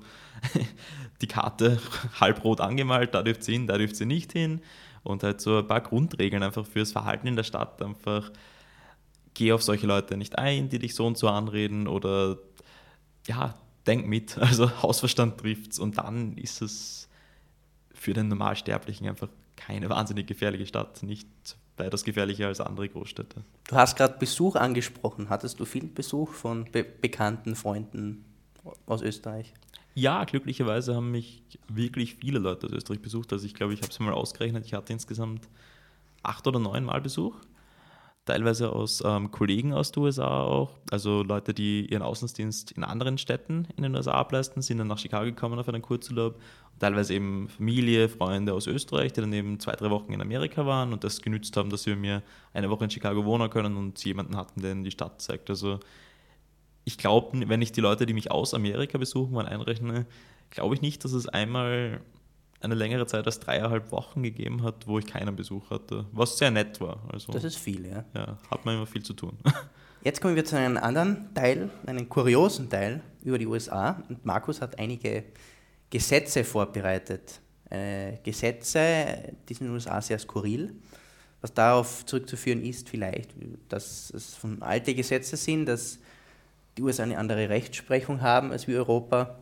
D: die Karte halbrot angemalt, da dürft ihr hin, da dürft ihr nicht hin. Und halt so ein paar Grundregeln einfach fürs Verhalten in der Stadt. Einfach geh auf solche Leute nicht ein, die dich so und so anreden oder ja, denk mit. Also Hausverstand trifft's und dann ist es für den Normalsterblichen einfach keine wahnsinnig gefährliche Stadt, nicht weitaus gefährlicher als andere Großstädte.
C: Du hast gerade Besuch angesprochen. Hattest du viel Besuch von Be- bekannten Freunden aus Österreich?
D: Ja, glücklicherweise haben mich wirklich viele Leute aus Österreich besucht. Also ich glaube, ich habe es mal ausgerechnet, ich hatte insgesamt acht oder neun Mal Besuch. Teilweise aus ähm, Kollegen aus den U S A auch, also Leute, die ihren Außendienst in anderen Städten in den U S A ableisten, sind dann nach Chicago gekommen auf einen Kurzurlaub. Und teilweise eben Familie, Freunde aus Österreich, die dann eben zwei, drei Wochen in Amerika waren und das genützt haben, dass sie mit mir eine Woche in Chicago wohnen können und jemanden hatten, der ihnen die Stadt zeigt. Also ich glaube, wenn ich die Leute, die mich aus Amerika besuchen, mal einrechne, glaube ich nicht, dass es einmal eine längere Zeit als dreieinhalb Wochen gegeben hat, wo ich keinen Besuch hatte, was sehr nett war. Also,
C: Das ist viel, ja.
D: ja, hat man immer viel zu tun.
C: Jetzt kommen wir zu einem anderen Teil, einen kuriosen Teil über die U S A. Und Markus hat einige Gesetze vorbereitet. Äh, Gesetze, die sind in den U S A sehr skurril. Was darauf zurückzuführen ist vielleicht, dass es von alte Gesetze sind, dass die U S A eine andere Rechtsprechung haben als wir Europa.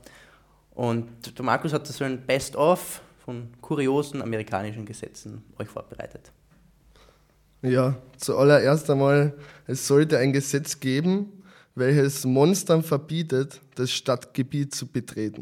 C: Und der Markus hat so ein Best-of von kuriosen amerikanischen Gesetzen euch vorbereitet.
E: Ja, zuallererst einmal, es sollte ein Gesetz geben, welches Monstern verbietet, das Stadtgebiet zu betreten.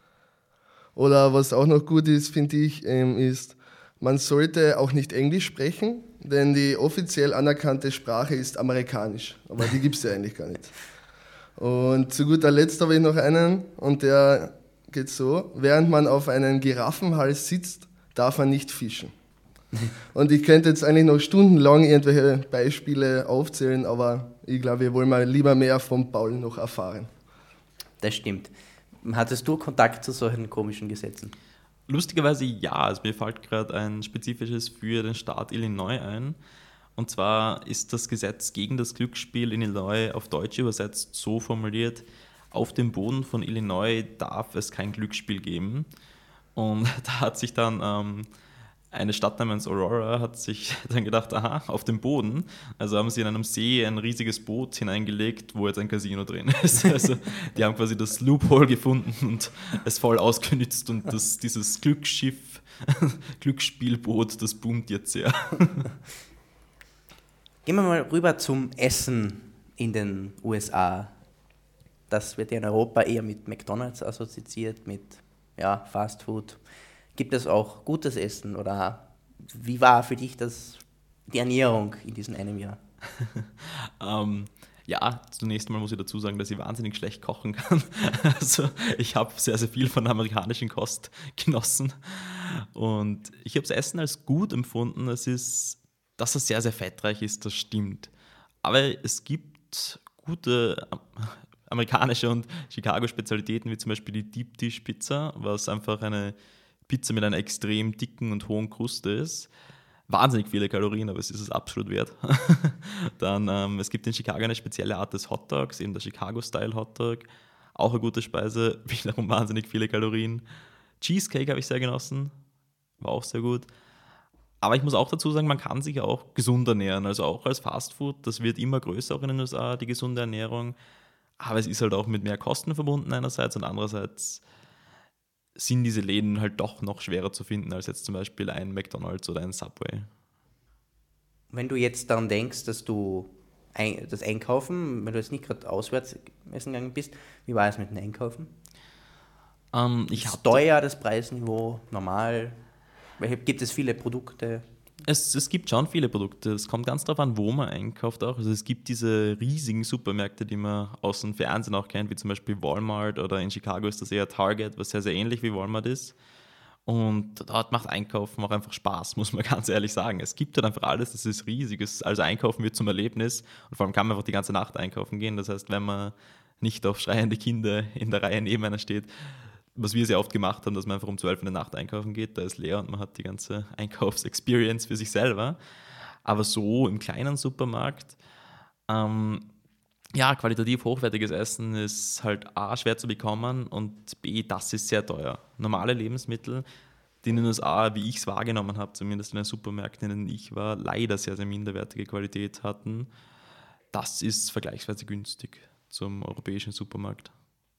E: Oder was auch noch gut ist, finde ich, ist, man sollte auch nicht Englisch sprechen, denn die offiziell anerkannte Sprache ist Amerikanisch, aber die gibt es ja eigentlich gar nicht. Und zu guter Letzt habe ich noch einen und der geht so, während man auf einem Giraffenhals sitzt, darf man nicht fischen. Und ich könnte jetzt eigentlich noch stundenlang irgendwelche Beispiele aufzählen, aber ich glaube, wir wollen mal lieber mehr von Paul noch erfahren.
C: Das stimmt. Hattest du Kontakt zu solchen komischen Gesetzen?
D: Lustigerweise ja, also mir fällt gerade ein spezifisches für den Staat Illinois ein. Und zwar ist das Gesetz gegen das Glücksspiel in Illinois auf Deutsch übersetzt so formuliert, auf dem Boden von Illinois darf es kein Glücksspiel geben. Und da hat sich dann ähm, eine Stadt namens Aurora hat sich dann gedacht, aha, auf dem Boden. Also haben sie in einem See ein riesiges Boot hineingelegt, wo jetzt ein Casino drin ist. Also die haben quasi das Loophole gefunden und es voll ausgenützt und das, dieses Glücksschiff, Glücksspielboot, das boomt jetzt sehr.
C: Gehen wir mal rüber zum Essen in den U S A. Das wird ja in Europa eher mit McDonald's assoziiert, mit ja, Fast Food. Gibt es auch gutes Essen oder Wie war für dich das, die Ernährung in diesem einem Jahr?
D: ähm, ja, zunächst mal muss ich dazu sagen, dass ich wahnsinnig schlecht kochen kann. Also ich habe sehr, sehr viel von der amerikanischen Kost genossen. Und ich habe das Essen als gut empfunden. Es ist, dass es sehr, sehr fettreich ist, das stimmt. Aber es gibt gute amerikanische und Chicago-Spezialitäten, wie zum Beispiel die Deep Dish Pizza, was einfach eine Pizza mit einer extrem dicken und hohen Kruste ist. Wahnsinnig viele Kalorien, aber es ist es absolut wert. Dann, ähm, es gibt in Chicago eine spezielle Art des Hotdogs, eben der Chicago-Style-Hotdog. Auch eine gute Speise, wiederum wahnsinnig viele Kalorien. Cheesecake habe ich sehr genossen, war auch sehr gut. Aber ich muss auch dazu sagen, man kann sich auch gesund ernähren, also auch als Fastfood. Das wird immer größer auch in den U S A, die gesunde Ernährung. Aber es ist halt auch mit mehr Kosten verbunden einerseits und andererseits sind diese Läden halt doch noch schwerer zu finden als jetzt zum Beispiel ein McDonald's oder ein Subway.
C: Wenn du jetzt daran denkst, dass du ein, das Einkaufen, wenn du jetzt nicht gerade auswärts essen gegangen bist, wie war es mit dem Einkaufen?
D: Ähm, ich
C: Ist
D: hab
C: teuer, das Preisniveau, normal? Welche, gibt es viele Produkte?
D: Es, es gibt schon viele Produkte. Es kommt ganz darauf an, wo man einkauft auch. Also es gibt diese riesigen Supermärkte, die man aus dem Fernsehen auch kennt, wie zum Beispiel Walmart, oder in Chicago ist das eher Target, was sehr, sehr ähnlich wie Walmart ist. Und dort macht Einkaufen auch einfach Spaß, muss man ganz ehrlich sagen. Es gibt dort einfach alles, das ist riesig. Es, also Einkaufen wird zum Erlebnis und vor allem kann man einfach die ganze Nacht einkaufen gehen. Das heißt, wenn man nicht auf schreiende Kinder in der Reihe neben einer steht, was wir sehr oft gemacht haben, dass man einfach um zwölf in der Nacht einkaufen geht, da ist leer und man hat die ganze Einkaufsexperience für sich selber. Aber so im kleinen Supermarkt, ähm, ja, qualitativ hochwertiges Essen ist halt A, schwer zu bekommen und B, das ist sehr teuer. Normale Lebensmittel, die in den U S A, wie ich es wahrgenommen habe, zumindest in den Supermärkten, in denen ich war, leider sehr, sehr minderwertige Qualität hatten. Das ist vergleichsweise günstig zum europäischen Supermarkt.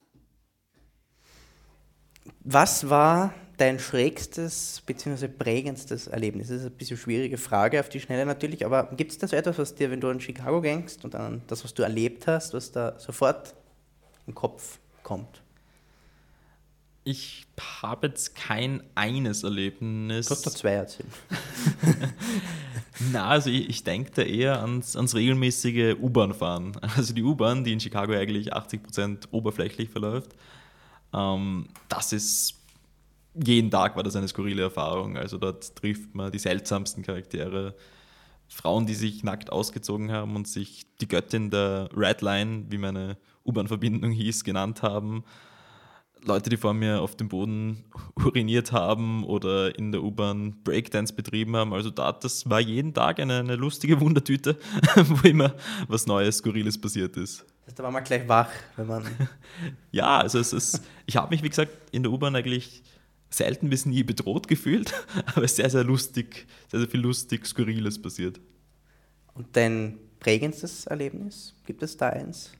C: Was war dein schrägstes bzw. prägendstes Erlebnis? Das ist ein bisschen eine schwierige Frage auf die Schnelle natürlich, aber gibt es da so etwas, was dir, wenn du an Chicago denkst und an das, was du erlebt hast, was da sofort im Kopf kommt?
D: Ich habe jetzt kein eines Erlebnis.
C: Du hast da zwei erzählt.
D: Na, also ich, ich denke da eher ans, ans regelmäßige U-Bahn-Fahren. Also die U-Bahn, die in Chicago eigentlich achtzig Prozent oberflächlich verläuft. Ähm, das ist, jeden Tag war das eine skurrile Erfahrung. Also dort trifft man die seltsamsten Charaktere. Frauen, die sich nackt ausgezogen haben und sich die Göttin der Red Line, wie meine U-Bahn-Verbindung hieß, genannt haben. Leute, die vor mir auf dem Boden uriniert haben oder in der U-Bahn Breakdance betrieben haben. Also da, das war jeden Tag eine, eine lustige Wundertüte, wo immer was Neues, Skurriles passiert ist.
C: Da war man gleich wach, wenn man...
D: Ja, also es ist, ich habe mich, wie gesagt, in der U-Bahn eigentlich selten bis nie bedroht gefühlt, aber es ist sehr, sehr lustig, sehr, sehr viel lustig, Skurriles passiert.
C: Und dein prägendstes Erlebnis? Gibt es da eins?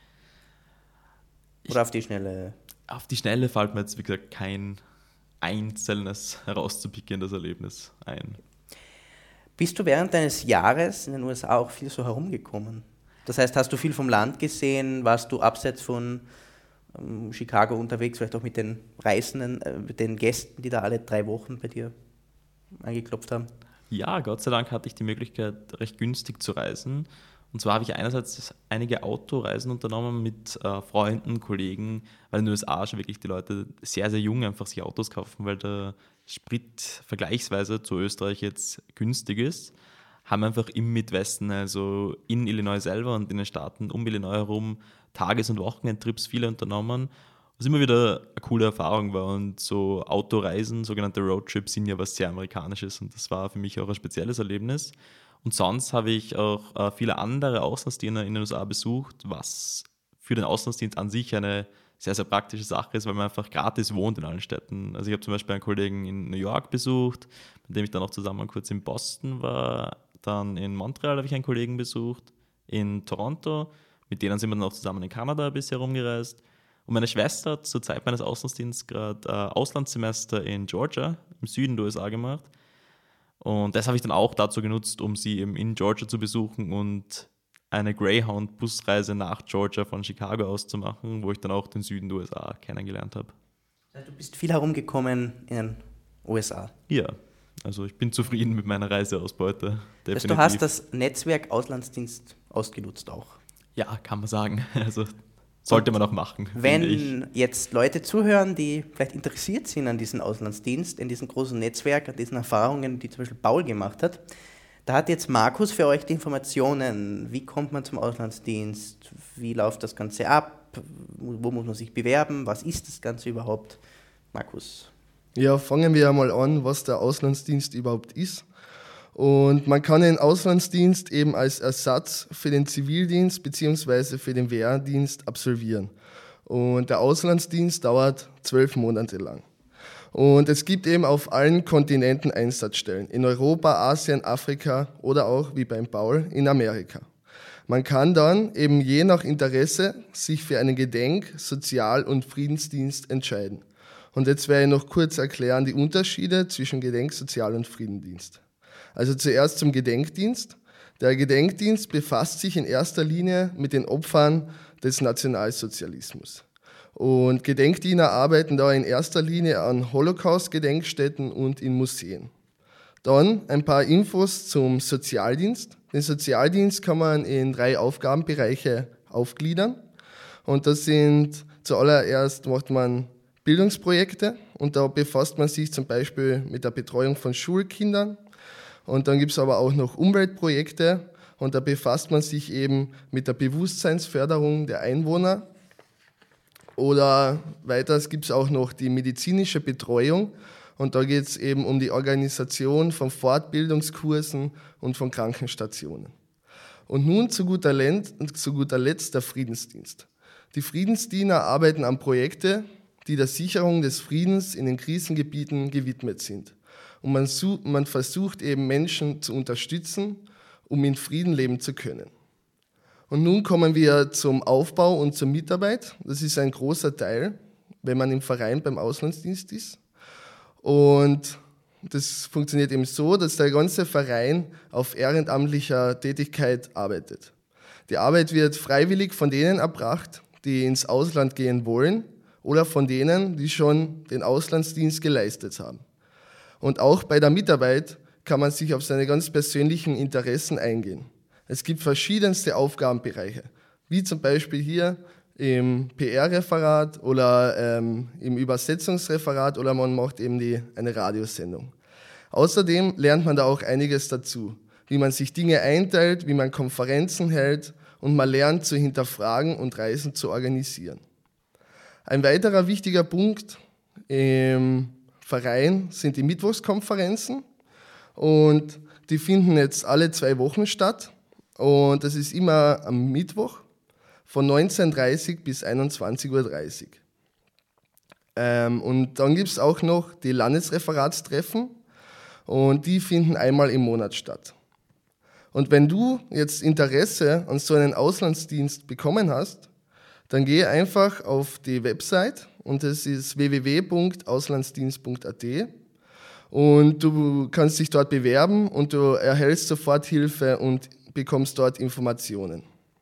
C: Oder auf die Schnelle?
D: Auf die Schnelle fällt mir jetzt, wie gesagt, kein einzelnes herauszupickendes Erlebnis ein.
C: Bist du während deines Jahres in den U S A auch viel so herumgekommen? Das heißt, hast du viel vom Land gesehen? Warst du abseits von ähm, Chicago unterwegs, vielleicht auch mit den Reisenden, äh, mit den Gästen, die da alle drei Wochen bei dir angeklopft haben?
D: Ja, Gott sei Dank hatte ich die Möglichkeit, recht günstig zu reisen. Und zwar habe ich einerseits einige Autoreisen unternommen mit äh, Freunden, Kollegen, weil in den U S A schon wirklich die Leute sehr, sehr jung einfach sich Autos kaufen, weil der Sprit vergleichsweise zu Österreich jetzt günstig ist. Haben einfach im Midwesten, also in Illinois selber und in den Staaten um Illinois herum, Tages- und Wochenendtrips viele unternommen, was immer wieder eine coole Erfahrung war. Und so Autoreisen, sogenannte Roadtrips, sind ja was sehr Amerikanisches und das war für mich auch ein spezielles Erlebnis. Und sonst habe ich auch äh, viele andere Auslandsdienste in den U S A besucht, was für den Auslandsdienst an sich eine sehr, sehr praktische Sache ist, weil man einfach gratis wohnt in allen Städten. Also ich habe zum Beispiel einen Kollegen in New York besucht, mit dem ich dann auch zusammen kurz in Boston war. Dann in Montreal habe ich einen Kollegen besucht, in Toronto, mit denen sind wir dann auch zusammen in Kanada bisher rumgereist. Und meine Schwester hat zur Zeit meines Auslandsdienstes gerade ein Auslandssemester in Georgia, im Süden der U S A gemacht. Und das habe ich dann auch dazu genutzt, um sie eben in Georgia zu besuchen und eine Greyhound-Busreise nach Georgia von Chicago aus zu machen, wo ich dann auch den Süden der U S A kennengelernt habe.
C: Du bist viel herumgekommen in den U S A.
D: Ja, Also ich bin zufrieden mit meiner Reiseausbeute. Definitiv.
C: Also du hast das Netzwerk Auslandsdienst ausgenutzt auch.
D: Ja, kann man sagen. Also sollte man auch machen.
C: Wenn jetzt Leute zuhören, die vielleicht interessiert sind an diesem Auslandsdienst, in diesem großen Netzwerk, an diesen Erfahrungen, die zum Beispiel Paul gemacht hat, da hat jetzt Markus für euch die Informationen. Wie kommt man zum Auslandsdienst? Wie läuft das Ganze ab? Wo muss man sich bewerben? Was ist das Ganze überhaupt? Markus.
E: Ja, fangen wir einmal an, was der Auslandsdienst überhaupt ist. Und man kann den Auslandsdienst eben als Ersatz für den Zivildienst bzw. für den Wehrdienst absolvieren. Und der Auslandsdienst dauert zwölf Monate lang. Und es gibt eben auf allen Kontinenten Einsatzstellen, in Europa, Asien, Afrika oder auch, wie beim Paul, in Amerika. Man kann dann eben je nach Interesse sich für einen Gedenk-, Sozial- und Friedensdienst entscheiden. Und jetzt werde ich noch kurz erklären die Unterschiede zwischen Gedenk-, Sozial- und Friedensdienst. Also zuerst zum Gedenkdienst. Der Gedenkdienst befasst sich in erster Linie mit den Opfern des Nationalsozialismus. Und Gedenkdiener arbeiten da in erster Linie an Holocaust-Gedenkstätten und in Museen. Dann ein paar Infos zum Sozialdienst. Den Sozialdienst kann man in drei Aufgabenbereiche aufgliedern. Und das sind, zuallererst macht man Bildungsprojekte und da befasst man sich zum Beispiel mit der Betreuung von Schulkindern. Und dann gibt es aber auch noch Umweltprojekte und da befasst man sich eben mit der Bewusstseinsförderung der Einwohner. Oder weiters gibt es auch noch die medizinische Betreuung und da geht es eben um die Organisation von Fortbildungskursen und von Krankenstationen. Und nun zu guter Letzt, zu guter Letzt der Friedensdienst. Die Friedensdiener arbeiten an Projekten, die der Sicherung des Friedens in den Krisengebieten gewidmet sind. Und man, sucht, man versucht eben Menschen zu unterstützen, um in Frieden leben zu können. Und nun kommen wir zum Aufbau und zur Mitarbeit. Das ist ein großer Teil, wenn man im Verein beim Auslandsdienst ist. Und das funktioniert eben so, dass der ganze Verein auf ehrenamtlicher Tätigkeit arbeitet. Die Arbeit wird freiwillig von denen erbracht, die ins Ausland gehen wollen oder von denen, die schon den Auslandsdienst geleistet haben. Und auch bei der Mitarbeit kann man sich auf seine ganz persönlichen Interessen eingehen. Es gibt verschiedenste Aufgabenbereiche, wie zum Beispiel hier im P R-Referat oder ähm, im Übersetzungsreferat oder man macht eben die, eine Radiosendung. Außerdem lernt man da auch einiges dazu, wie man sich Dinge einteilt, wie man Konferenzen hält und man lernt zu hinterfragen und Reisen zu organisieren. Ein weiterer wichtiger Punkt im Verein sind die Mittwochskonferenzen und die finden jetzt alle zwei Wochen statt und das ist immer am Mittwoch von neunzehn Uhr dreißig bis einundzwanzig Uhr dreißig. Ähm, und dann gibt es auch noch die Landesreferatstreffen und die finden einmal im Monat statt. Und wenn du jetzt Interesse an so einem Auslandsdienst bekommen hast, dann geh einfach auf die Website und das ist w w w punkt auslandsdienst punkt a t und du kannst dich dort bewerben und du erhältst sofort Hilfe und bekommst dort Informationen.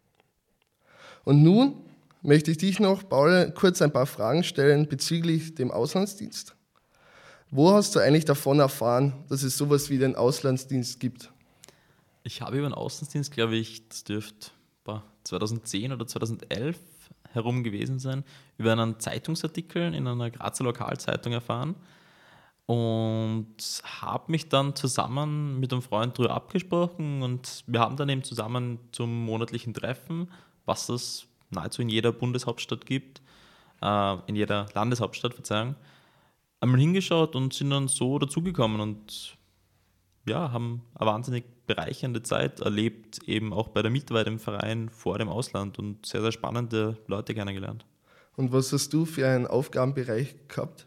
E: Und nun möchte ich dich noch, Paul, kurz ein paar Fragen stellen bezüglich dem Auslandsdienst. Wo hast du eigentlich davon erfahren, dass es sowas wie den Auslandsdienst gibt?
D: Ich habe über den Auslandsdienst, glaube ich, das dürfte zweitausendzehn oder zweitausendelf herum gewesen sein, über einen Zeitungsartikel in einer Grazer Lokalzeitung erfahren und habe mich dann zusammen mit einem Freund darüber abgesprochen und wir haben dann eben zusammen zum monatlichen Treffen, was es nahezu in jeder Bundeshauptstadt gibt, äh, in jeder Landeshauptstadt, Verzeihung, einmal hingeschaut und sind dann so dazugekommen und ja, haben eine wahnsinnig bereichernde Zeit erlebt, eben auch bei der Mitarbeit im Verein vor dem Ausland und sehr, sehr spannende Leute kennengelernt.
E: Und was hast du für einen Aufgabenbereich gehabt?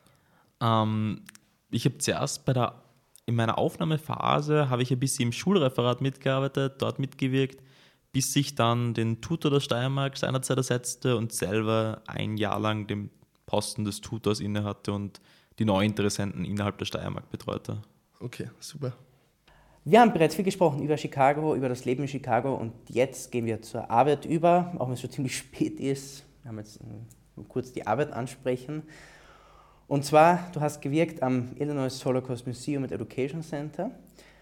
D: Ähm, ich habe zuerst bei der, in meiner Aufnahmephase habe ich ein bisschen im Schulreferat mitgearbeitet, dort mitgewirkt, bis ich dann den Tutor der Steiermark seinerzeit ersetzte und selber ein Jahr lang den Posten des Tutors innehatte und die Neuinteressenten innerhalb der Steiermark betreute.
E: Okay, super.
C: Wir haben bereits viel gesprochen über Chicago, über das Leben in Chicago und jetzt gehen wir zur Arbeit über, auch wenn es schon ziemlich spät ist. Wir haben jetzt kurz die Arbeit ansprechen. Und zwar, du hast gewirkt am Illinois Holocaust Museum and Education Center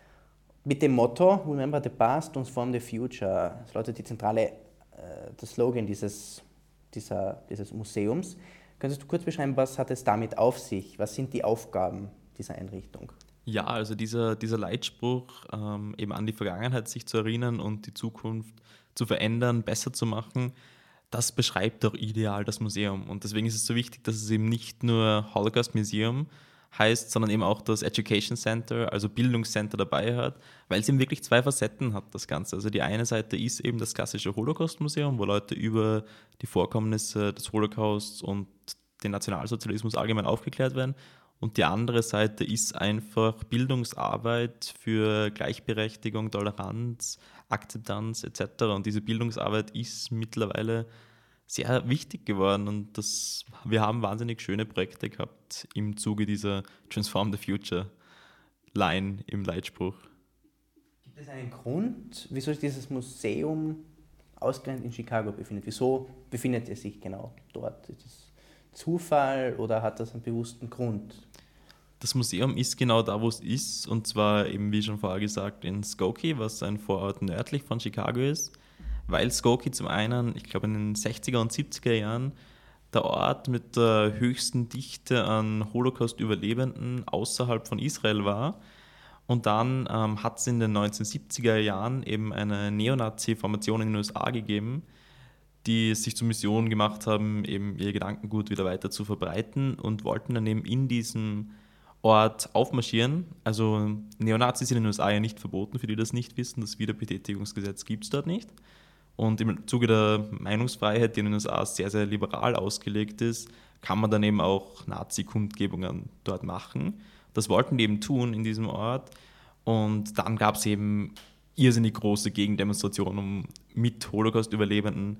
C: mit dem Motto Remember the past, transform the future. Das lautet die zentrale, äh, der Slogan dieses, dieser, dieses Museums. Könntest du kurz beschreiben, was hat es damit auf sich? Was sind die Aufgaben dieser Einrichtung?
D: Ja, also dieser, dieser Leitspruch, ähm, eben an die Vergangenheit sich zu erinnern und die Zukunft zu verändern, besser zu machen, das beschreibt auch ideal das Museum. Und deswegen ist es so wichtig, dass es eben nicht nur Holocaust Museum heißt, sondern eben auch das Education Center, also Bildungscenter dabei hat, weil es eben wirklich zwei Facetten hat, das Ganze. Also die eine Seite ist eben das klassische Holocaust-Museum, wo Leute über die Vorkommnisse des Holocausts und den Nationalsozialismus allgemein aufgeklärt werden. Und die andere Seite ist einfach Bildungsarbeit für Gleichberechtigung, Toleranz, Akzeptanz et cetera. Und diese Bildungsarbeit ist mittlerweile sehr wichtig geworden und das, wir haben wahnsinnig schöne Projekte gehabt im Zuge dieser Transform the Future Line im Leitspruch.
C: Gibt es einen Grund, wieso sich dieses Museum ausgerechnet in Chicago befindet? Wieso befindet es sich genau dort? Ist das Zufall oder hat das einen bewussten Grund?
D: Das Museum ist genau da, wo es ist, und zwar eben, wie schon vorher gesagt, in Skokie, was ein Vorort nördlich von Chicago ist, weil Skokie zum einen, ich glaube in den sechziger und siebziger Jahren, der Ort mit der höchsten Dichte an Holocaust-Überlebenden außerhalb von Israel war. Und dann ähm, hat es in den neunzehnhundertsiebziger Jahren eben eine Neonazi-Formation in den U S A gegeben, die sich zur Mission gemacht haben, eben ihr Gedankengut wieder weiter zu verbreiten und wollten dann eben in diesem Ort aufmarschieren. Also Neonazis sind in den U S A ja nicht verboten, für die das nicht wissen. Das Wiederbetätigungsgesetz gibt es dort nicht. Und im Zuge der Meinungsfreiheit, die in den U S A sehr, sehr liberal ausgelegt ist, kann man dann eben auch Nazi-Kundgebungen dort machen. Das wollten die eben tun in diesem Ort. Und dann gab es eben irrsinnig große Gegendemonstrationen um, mit Holocaust-Überlebenden,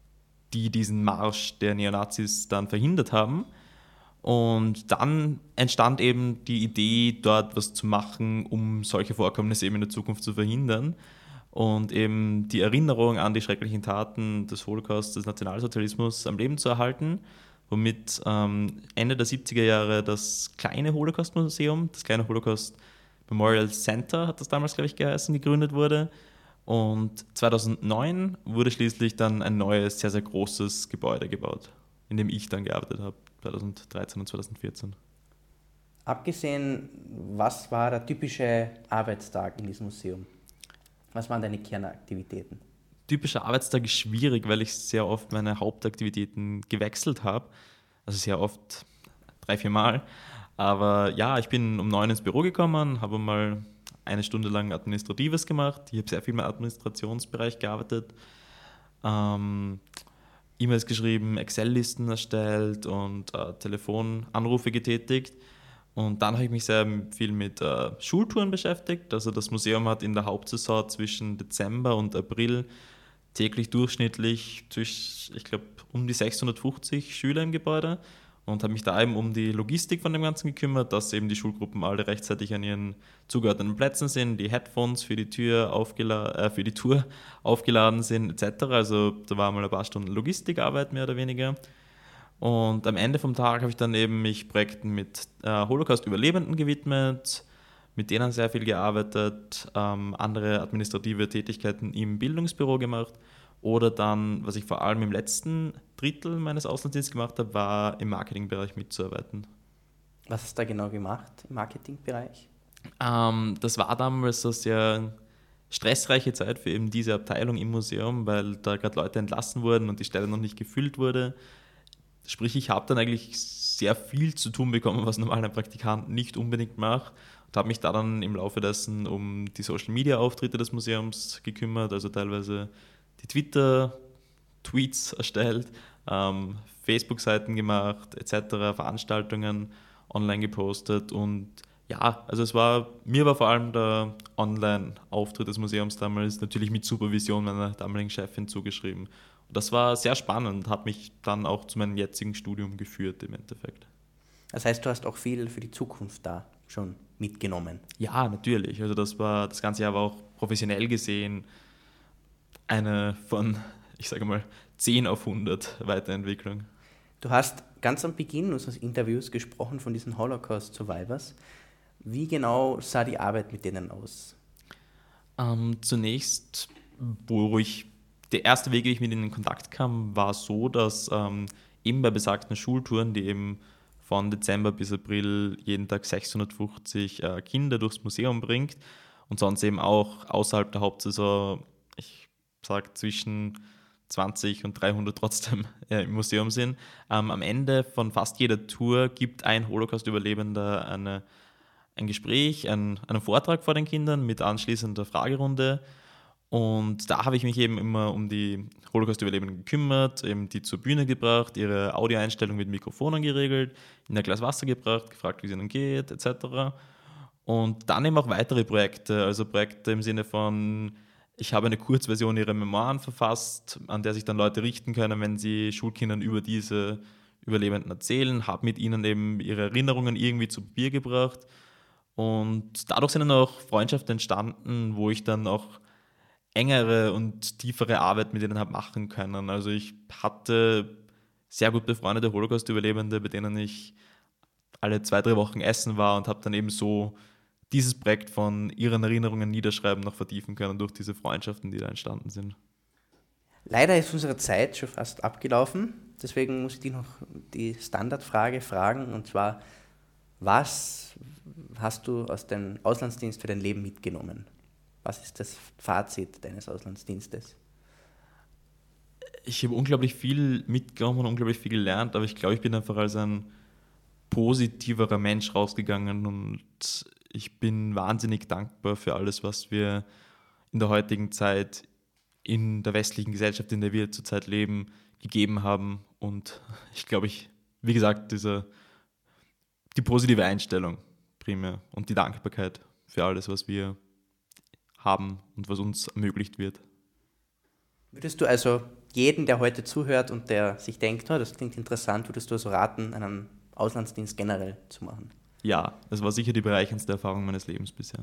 D: die diesen Marsch der Neonazis dann verhindert haben. Und dann entstand eben die Idee, dort was zu machen, um solche Vorkommnisse eben in der Zukunft zu verhindern. Und eben die Erinnerung an die schrecklichen Taten des Holocaust, des Nationalsozialismus am Leben zu erhalten, womit ähm, Ende der siebziger Jahre das kleine Holocaust-Museum, das kleine Holocaust Memorial Center, hat das damals, glaube ich, geheißen, gegründet wurde. Und zweitausendneun wurde schließlich dann ein neues, sehr, sehr großes Gebäude gebaut, in dem ich dann gearbeitet habe, zweitausenddreizehn und zweitausendvierzehn.
C: Abgesehen, was war der typische Arbeitstag in diesem Museum? Was waren deine Kernaktivitäten?
D: Typischer Arbeitstag ist schwierig, weil ich sehr oft meine Hauptaktivitäten gewechselt habe. Also sehr oft, drei, vier Mal. Aber ja, ich bin um neun ins Büro gekommen, habe mal eine Stunde lang Administratives gemacht. Ich habe sehr viel im Administrationsbereich gearbeitet. Ähm, E-Mails geschrieben, Excel-Listen erstellt und äh, Telefonanrufe getätigt. Und dann habe ich mich sehr viel mit äh, Schultouren beschäftigt. Also das Museum hat in der Hauptsaison zwischen Dezember und April täglich durchschnittlich, zwischen, ich glaube, um die sechshundertfünfzig Schüler im Gebäude und habe mich da eben um die Logistik von dem Ganzen gekümmert, dass eben die Schulgruppen alle rechtzeitig an ihren zugeordneten Plätzen sind, die Headphones für die, Tür aufgela- äh, für die Tour aufgeladen sind et cetera. Also da war mal ein paar Stunden Logistikarbeit mehr oder weniger. Und am Ende vom Tag habe ich dann eben mich Projekten mit äh, Holocaust-Überlebenden gewidmet, mit denen sehr viel gearbeitet, ähm, andere administrative Tätigkeiten im Bildungsbüro gemacht oder dann, was ich vor allem im letzten Drittel meines Auslandsdienstes gemacht habe, war im Marketingbereich mitzuarbeiten.
C: Was hast du da genau gemacht im Marketingbereich?
D: Ähm, das war damals eine sehr stressreiche Zeit für eben diese Abteilung im Museum, weil da gerade Leute entlassen wurden und die Stelle noch nicht gefüllt wurde. Sprich, ich habe dann eigentlich sehr viel zu tun bekommen, was normal ein Praktikant nicht unbedingt macht, und habe mich da dann im Laufe dessen um die Social-Media-Auftritte des Museums gekümmert, also teilweise die Twitter-Tweets erstellt, ähm, Facebook-Seiten gemacht et cetera, Veranstaltungen online gepostet und ja, also es war, mir war vor allem der Online-Auftritt des Museums damals natürlich mit Supervision meiner damaligen Chefin zugeschrieben. Das war sehr spannend, hat mich dann auch zu meinem jetzigen Studium geführt im Endeffekt.
C: Das heißt, du hast auch viel für die Zukunft da schon mitgenommen.
D: Ja, natürlich. Also das war das ganze Jahr war auch professionell gesehen eine von, ich sage mal, zehn auf hundert Weiterentwicklung.
C: Du hast ganz am Beginn unseres Interviews gesprochen von diesen Holocaust-Survivors. Wie genau sah die Arbeit mit denen aus?
D: Ähm, zunächst, wo ich, der erste Weg, wie ich mit ihnen in Kontakt kam, war so, dass ähm, eben bei besagten Schultouren, die eben von Dezember bis April jeden Tag sechshundertfünfzig äh, Kinder durchs Museum bringt und sonst eben auch außerhalb der Hauptsaison, ich sage zwischen zwanzig und dreihundert trotzdem äh, im Museum sind. Ähm, am Ende von fast jeder Tour gibt ein Holocaust-Überlebender eine, ein Gespräch, ein, einen Vortrag vor den Kindern mit anschließender Fragerunde. Und da habe ich mich eben immer um die Holocaust-Überlebenden gekümmert, eben die zur Bühne gebracht, ihre Audioeinstellung mit Mikrofonen geregelt, in ein Glas Wasser gebracht, gefragt, wie es ihnen geht, et cetera. Und dann eben auch weitere Projekte, also Projekte im Sinne von, ich habe eine Kurzversion ihrer Memoiren verfasst, an der sich dann Leute richten können, wenn sie Schulkindern über diese Überlebenden erzählen, habe mit ihnen eben ihre Erinnerungen irgendwie zu Papier gebracht. Und dadurch sind dann auch Freundschaften entstanden, wo ich dann auch engere und tiefere Arbeit mit denen habe machen können. Also ich hatte sehr gut befreundete Holocaust-Überlebende, bei denen ich alle zwei, drei Wochen essen war und habe dann eben so dieses Projekt von ihren Erinnerungen niederschreiben noch vertiefen können durch diese Freundschaften, die da entstanden sind.
C: Leider ist unsere Zeit schon fast abgelaufen, deswegen muss ich dich noch die Standardfrage fragen, und zwar, was hast du aus dem Auslandsdienst für dein Leben mitgenommen? Was ist das Fazit deines Auslandsdienstes?
D: Ich habe unglaublich viel mitgenommen und unglaublich viel gelernt, aber ich glaube, ich bin einfach als ein positiverer Mensch rausgegangen und ich bin wahnsinnig dankbar für alles, was wir in der heutigen Zeit in der westlichen Gesellschaft, in der wir zurzeit leben, gegeben haben. Und ich glaube, ich, wie gesagt, diese, die positive Einstellung primär und die Dankbarkeit für alles, was wir haben und was uns ermöglicht wird.
C: Würdest du also jeden, der heute zuhört und der sich denkt, oh, das klingt interessant, würdest du also raten, einen Auslandsdienst generell zu machen?
D: Ja, es war sicher die bereicherndste Erfahrung meines Lebens bisher.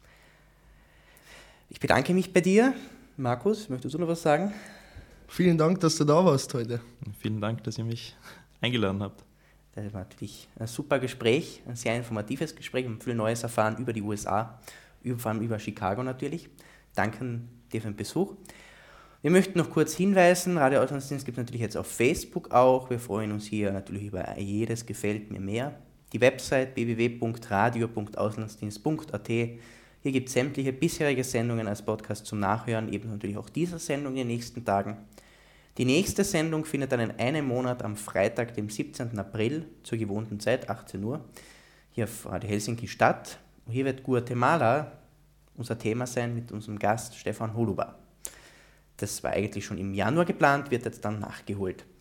C: Ich bedanke mich bei dir. Markus, möchtest du noch was sagen?
E: Vielen Dank, dass du da warst heute.
D: Und vielen Dank, dass ihr mich eingeladen habt.
C: Das war natürlich ein super Gespräch, ein sehr informatives Gespräch. Wir haben viel Neues erfahren über die U S A, vor allem über Chicago natürlich. Danken dir für den Besuch. Wir möchten noch kurz hinweisen, Radio Auslandsdienst gibt es natürlich jetzt auf Facebook auch. Wir freuen uns hier natürlich über jedes Gefällt mir mehr. Die Website w w w punkt radio punkt auslandsdienst punkt a t. Hier gibt es sämtliche bisherige Sendungen als Podcast zum Nachhören, eben natürlich auch diese Sendung in den nächsten Tagen. Die nächste Sendung findet dann in einem Monat am Freitag, dem siebzehnten April, zur gewohnten Zeit, achtzehn Uhr, hier auf Radio Helsinki statt. Hier wird Guatemala unser Thema sein mit unserem Gast Stefan Holuba. Das war eigentlich schon im Januar geplant, wird jetzt dann nachgeholt.